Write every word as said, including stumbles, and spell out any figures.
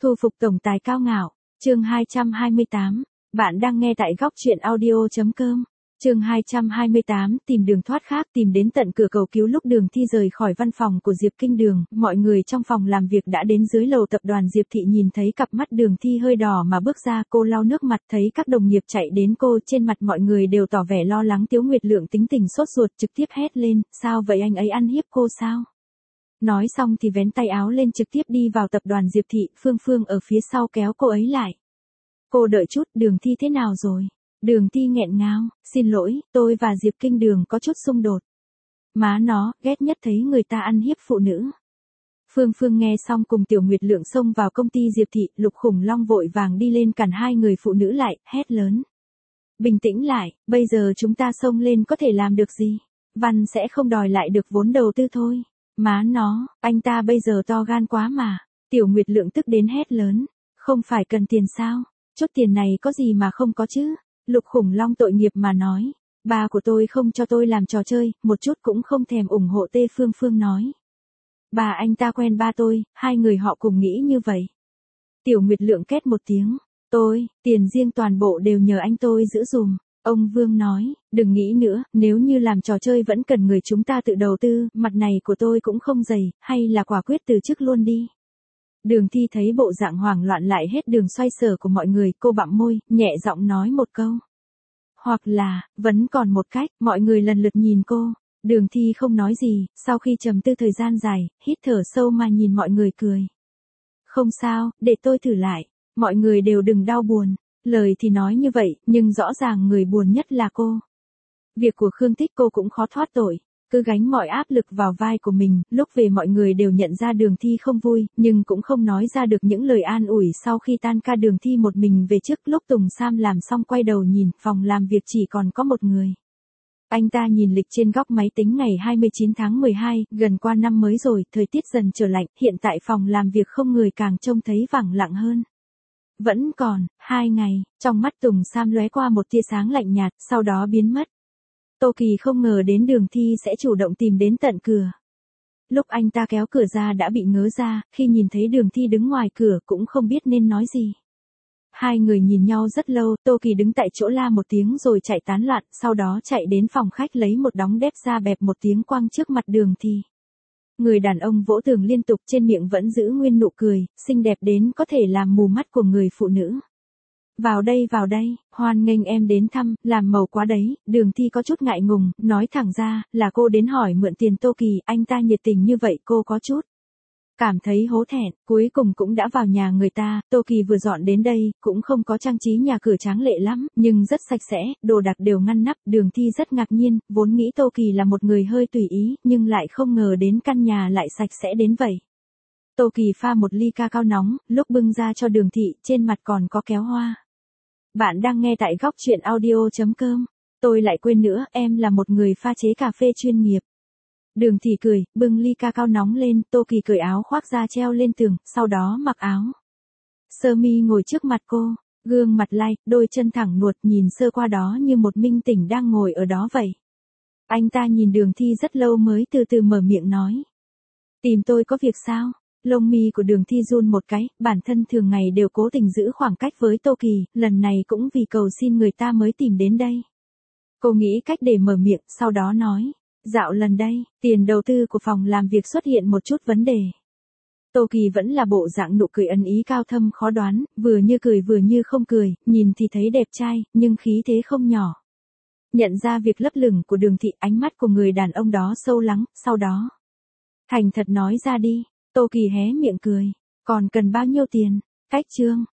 Thu phục tổng tài cao ngạo, chương hai trăm hai mươi tám. Bạn đang nghe tại góc truyện audio.com. Chương hai trăm hai mươi tám, tìm đường thoát khác. Tìm đến tận cửa cầu cứu. Lúc Đường Thi rời khỏi văn phòng của Diệp Kinh Đường, mọi người trong phòng làm việc đã đến dưới lầu tập đoàn Diệp Thị. Nhìn thấy cặp mắt Đường Thi hơi đỏ mà bước ra, cô lau nước mặt. Thấy các đồng nghiệp chạy đến cô, trên mặt mọi người đều tỏ vẻ lo lắng. Tiếu Nguyệt Lượng tính tình sốt ruột, trực tiếp hét lên: sao vậy, anh ấy ăn hiếp cô sao? Nói xong thì vén tay áo lên trực tiếp đi vào tập đoàn Diệp Thị. Phương Phương ở phía sau kéo cô ấy lại. Cô đợi chút, Đường Thi thế nào rồi? Đường Thi nghẹn ngào: xin lỗi, tôi và Diệp Kinh Đường có chút xung đột. Má nó, ghét nhất thấy người ta ăn hiếp phụ nữ. Phương Phương nghe xong cùng Tiểu Nguyệt Lượng xông vào công ty Diệp Thị. Lục Khủng Long vội vàng đi lên cản hai người phụ nữ lại, hét lớn: bình tĩnh lại, bây giờ chúng ta xông lên có thể làm được gì? Văn sẽ không đòi lại được vốn đầu tư thôi. Má nó, anh ta bây giờ to gan quá mà. Tiểu Nguyệt Lượng tức đến hét lớn: không phải cần tiền sao? Chút tiền này có gì mà không có chứ? Lục Khủng Long tội nghiệp mà nói: ba của tôi không cho tôi làm trò chơi, một chút cũng không thèm ủng hộ. Tê Phương Phương nói: bà anh ta quen ba tôi, hai người họ cùng nghĩ như vậy. Tiểu Nguyệt Lượng két một tiếng: tôi, tiền riêng toàn bộ đều nhờ anh tôi giữ dùm. Ông Vương nói: đừng nghĩ nữa, nếu như làm trò chơi vẫn cần người chúng ta tự đầu tư, mặt này của tôi cũng không dày, hay là quả quyết từ chức luôn đi. Đường Thi thấy bộ dạng hoảng loạn lại hết đường xoay sở của mọi người, cô bặm môi, nhẹ giọng nói một câu: hoặc là, vẫn còn một cách. Mọi người lần lượt nhìn cô. Đường Thi không nói gì, sau khi trầm tư thời gian dài, hít thở sâu mà nhìn mọi người cười. Không sao, để tôi thử lại. Mọi người đều đừng đau buồn. Lời thì nói như vậy, nhưng rõ ràng người buồn nhất là cô. Việc của Khương Tích cô cũng khó thoát tội, cứ gánh mọi áp lực vào vai của mình. Lúc về mọi người đều nhận ra Đường Thi không vui, nhưng cũng không nói ra được những lời an ủi. Sau khi tan ca, Đường Thi một mình về trước. Lúc Tùng Sam làm xong quay đầu nhìn, phòng làm việc chỉ còn có một người. Anh ta nhìn lịch trên góc máy tính, ngày hai mươi chín tháng mười hai, gần qua năm mới rồi, thời tiết dần trở lạnh, hiện tại phòng làm việc không người, càng trông thấy vắng lặng hơn. Vẫn còn hai ngày, trong mắt Tùng Sam lóe qua một tia sáng lạnh nhạt, sau đó biến mất. Tô Kỳ không ngờ đến Đường Thi sẽ chủ động tìm đến tận cửa. Lúc anh ta kéo cửa ra đã bị ngớ ra, khi nhìn thấy Đường Thi đứng ngoài cửa cũng không biết nên nói gì. Hai người nhìn nhau rất lâu, Tô Kỳ đứng tại chỗ la một tiếng rồi chạy tán loạn, sau đó chạy đến phòng khách lấy một đống đép ra bẹp một tiếng quăng trước mặt Đường Thi. Người đàn ông vỗ tường liên tục, trên miệng vẫn giữ nguyên nụ cười, xinh đẹp đến có thể làm mù mắt của người phụ nữ. Vào đây vào đây, hoan nghênh em đến thăm, làm màu quá đấy. Đường Thi có chút ngại ngùng, nói thẳng ra, là cô đến hỏi mượn tiền Tô Kỳ. Anh ta nhiệt tình như vậy cô có chút cảm thấy hổ thẹn. Cuối cùng cũng đã vào nhà người ta. Tô Kỳ vừa dọn đến đây, cũng không có trang trí nhà cửa tráng lệ lắm, nhưng rất sạch sẽ, đồ đạc đều ngăn nắp. Đường Thi rất ngạc nhiên, vốn nghĩ Tô Kỳ là một người hơi tùy ý, nhưng lại không ngờ đến căn nhà lại sạch sẽ đến vậy. Tô Kỳ pha một ly ca cao nóng, lúc bưng ra cho Đường Thị, trên mặt còn có kéo hoa. Bạn đang nghe tại góc truyện audio.com. Tôi lại quên nữa, em là một người pha chế cà phê chuyên nghiệp. Đường Thị cười, bưng ly ca cao nóng lên. Tô Kỳ cởi áo khoác ra treo lên tường, sau đó mặc áo sơ mi ngồi trước mặt cô, gương mặt lai, đôi chân thẳng nuột, nhìn sơ qua đó như một minh tỉnh đang ngồi ở đó vậy. Anh ta nhìn Đường Thi rất lâu mới từ từ mở miệng nói: tìm tôi có việc sao? Lông mi của Đường Thi run một cái, bản thân thường ngày đều cố tình giữ khoảng cách với Tô Kỳ, lần này cũng vì cầu xin người ta mới tìm đến đây. Cô nghĩ cách để mở miệng, sau đó nói: dạo lần đây, tiền đầu tư của phòng làm việc xuất hiện một chút vấn đề. Tô Kỳ vẫn là bộ dạng nụ cười ẩn ý cao thâm khó đoán, vừa như cười vừa như không cười, nhìn thì thấy đẹp trai, nhưng khí thế không nhỏ. Nhận ra việc lấp lửng của Đường Thị, ánh mắt của người đàn ông đó sâu lắng, sau đó thành thật nói ra đi. Tô Kỳ hé miệng cười: còn cần bao nhiêu tiền? Cách chương,